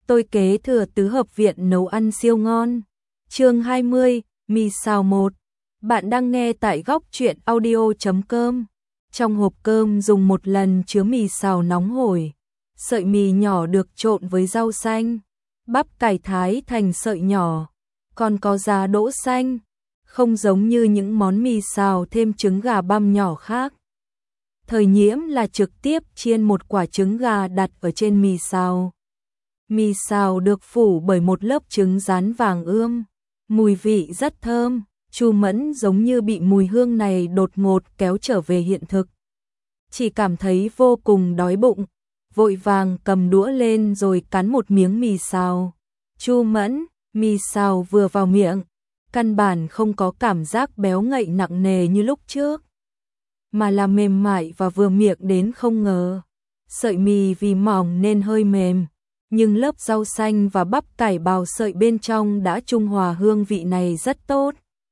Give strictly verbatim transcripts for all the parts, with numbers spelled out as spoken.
tôi kế thừa tứ hợp viện nấu ăn siêu ngon. Chương hai mươi, mì xào một. Bạn đang nghe tại góc truyện audio chấm com. Trong hộp cơm dùng một lần chứa mì xào nóng hổi. Sợi mì nhỏ được trộn với rau xanh, bắp cải thái thành sợi nhỏ, còn có giá đỗ xanh, không giống như những món mì xào thêm trứng gà băm nhỏ khác. Thời Nhiễm là trực tiếp chiên một quả trứng gà đặt ở trên mì xào. Mì xào được phủ bởi một lớp trứng rán vàng ươm, mùi vị rất thơm. Chu Mẫn giống như bị mùi hương này đột ngột kéo trở về hiện thực. Chỉ cảm thấy vô cùng đói bụng, vội vàng cầm đũa lên rồi cắn một miếng mì xào. Chu Mẫn, mì xào vừa vào miệng, căn bản không có cảm giác béo ngậy nặng nề như lúc trước, mà là mềm mại và vừa miệng đến không ngờ. Sợi mì vì mỏng nên hơi mềm, nhưng lớp rau xanh và bắp cải bào sợi bên trong đã trung hòa hương vị này rất tốt.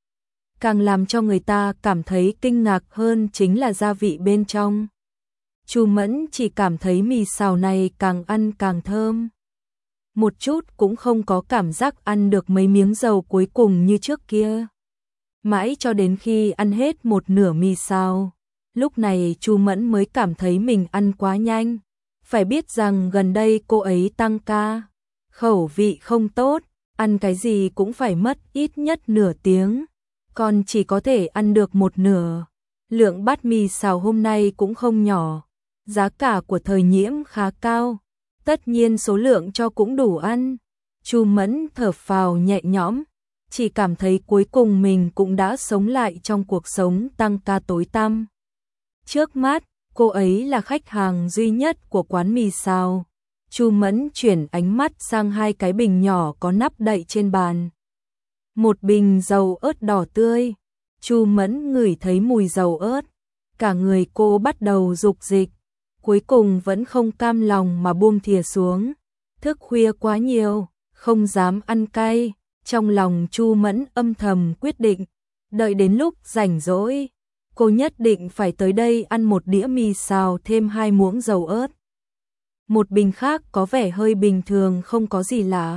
Càng làm cho người ta cảm thấy kinh ngạc hơn chính là gia vị bên trong. Chu Mẫn chỉ cảm thấy mì xào này càng ăn càng thơm. Một chút cũng không có cảm giác ăn được mấy miếng dầu cuối cùng như trước kia. Mãi cho đến khi ăn hết một nửa mì xào, lúc này Chu Mẫn mới cảm thấy mình ăn quá nhanh. Phải biết rằng gần đây cô ấy tăng ca, khẩu vị không tốt, ăn cái gì cũng phải mất ít nhất nửa tiếng, còn chỉ có thể ăn được một nửa. Lượng bát mì xào hôm nay cũng không nhỏ, giá cả của Thời Nhiễm khá cao, tất nhiên số lượng cho cũng đủ ăn. Chu Mẫn thở phào nhẹ nhõm, chỉ cảm thấy cuối cùng mình cũng đã sống lại trong cuộc sống tăng ca tối tăm. Trước mắt, cô ấy là khách hàng duy nhất của quán mì xào. Chu Mẫn chuyển ánh mắt sang hai cái bình nhỏ có nắp đậy trên bàn. Một bình dầu ớt đỏ tươi. Chu Mẫn ngửi thấy mùi dầu ớt, cả người cô bắt đầu dục dịch, cuối cùng vẫn không cam lòng mà buông thìa xuống. Thức khuya quá nhiều, không dám ăn cay, trong lòng Chu Mẫn âm thầm quyết định, đợi đến lúc rảnh rỗi, cô nhất định phải tới đây ăn một đĩa mì xào thêm hai muỗng dầu ớt. Một bình khác có vẻ hơi bình thường, không có gì lạ.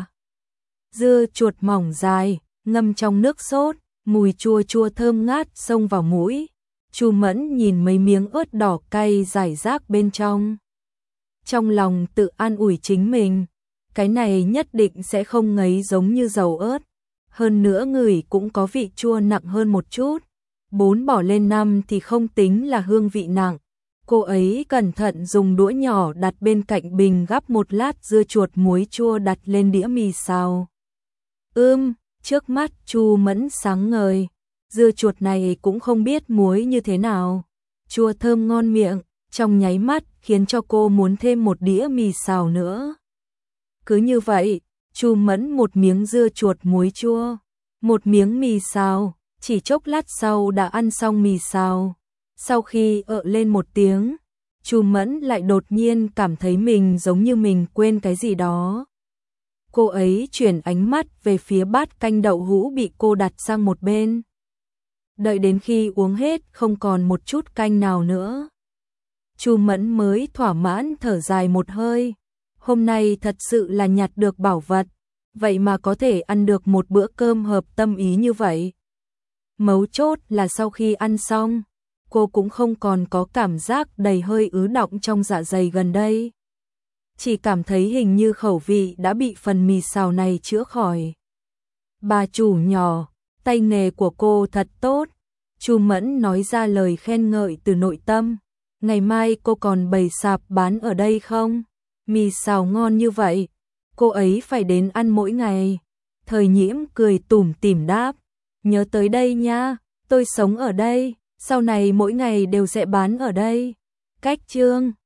Dưa chuột mỏng dài, ngâm trong nước sốt, mùi chua chua thơm ngát xông vào mũi. Chu Mẫn nhìn mấy miếng ớt đỏ cay rải rác bên trong, trong lòng tự an ủi chính mình, cái này nhất định sẽ không ngấy giống như dầu ớt, hơn nữa ngửi cũng có vị chua nặng hơn một chút. Bốn bỏ lên năm thì không tính là hương vị nặng. Cô ấy cẩn thận dùng đũa nhỏ đặt bên cạnh bình gắp một lát dưa chuột muối chua đặt lên đĩa mì xào. Ưm, trước mắt Chu Mẫn sáng ngời, dưa chuột này cũng không biết muối như thế nào, chua thơm ngon miệng, trong nháy mắt khiến cho cô muốn thêm một đĩa mì xào nữa. Cứ như vậy, Chu Mẫn một miếng dưa chuột muối chua, một miếng mì xào, chỉ chốc lát sau đã ăn xong mì xào. Sau khi ợ lên một tiếng, Chu Mẫn lại đột nhiên cảm thấy mình giống như mình quên cái gì đó. Cô ấy chuyển ánh mắt về phía bát canh đậu hũ bị cô đặt sang một bên. Đợi đến khi uống hết không còn một chút canh nào nữa, Chu Mẫn mới thỏa mãn thở dài một hơi. Hôm nay thật sự là nhặt được bảo vật, vậy mà có thể ăn được một bữa cơm hợp tâm ý như vậy. Mấu chốt là sau khi ăn xong, cô cũng không còn có cảm giác đầy hơi ứ đọng trong dạ dày gần đây. Chỉ cảm thấy hình như khẩu vị đã bị phần mì xào này chữa khỏi. Bà chủ nhỏ, tay nghề của cô thật tốt. Chu Mẫn nói ra lời khen ngợi từ nội tâm. Ngày mai cô còn bày sạp bán ở đây không? Mì xào ngon như vậy, cô ấy phải đến ăn mỗi ngày. Thời Nhiễm cười tủm tỉm đáp, nhớ tới đây nha, tôi sống ở đây, sau này mỗi ngày đều sẽ bán ở đây. Cách chương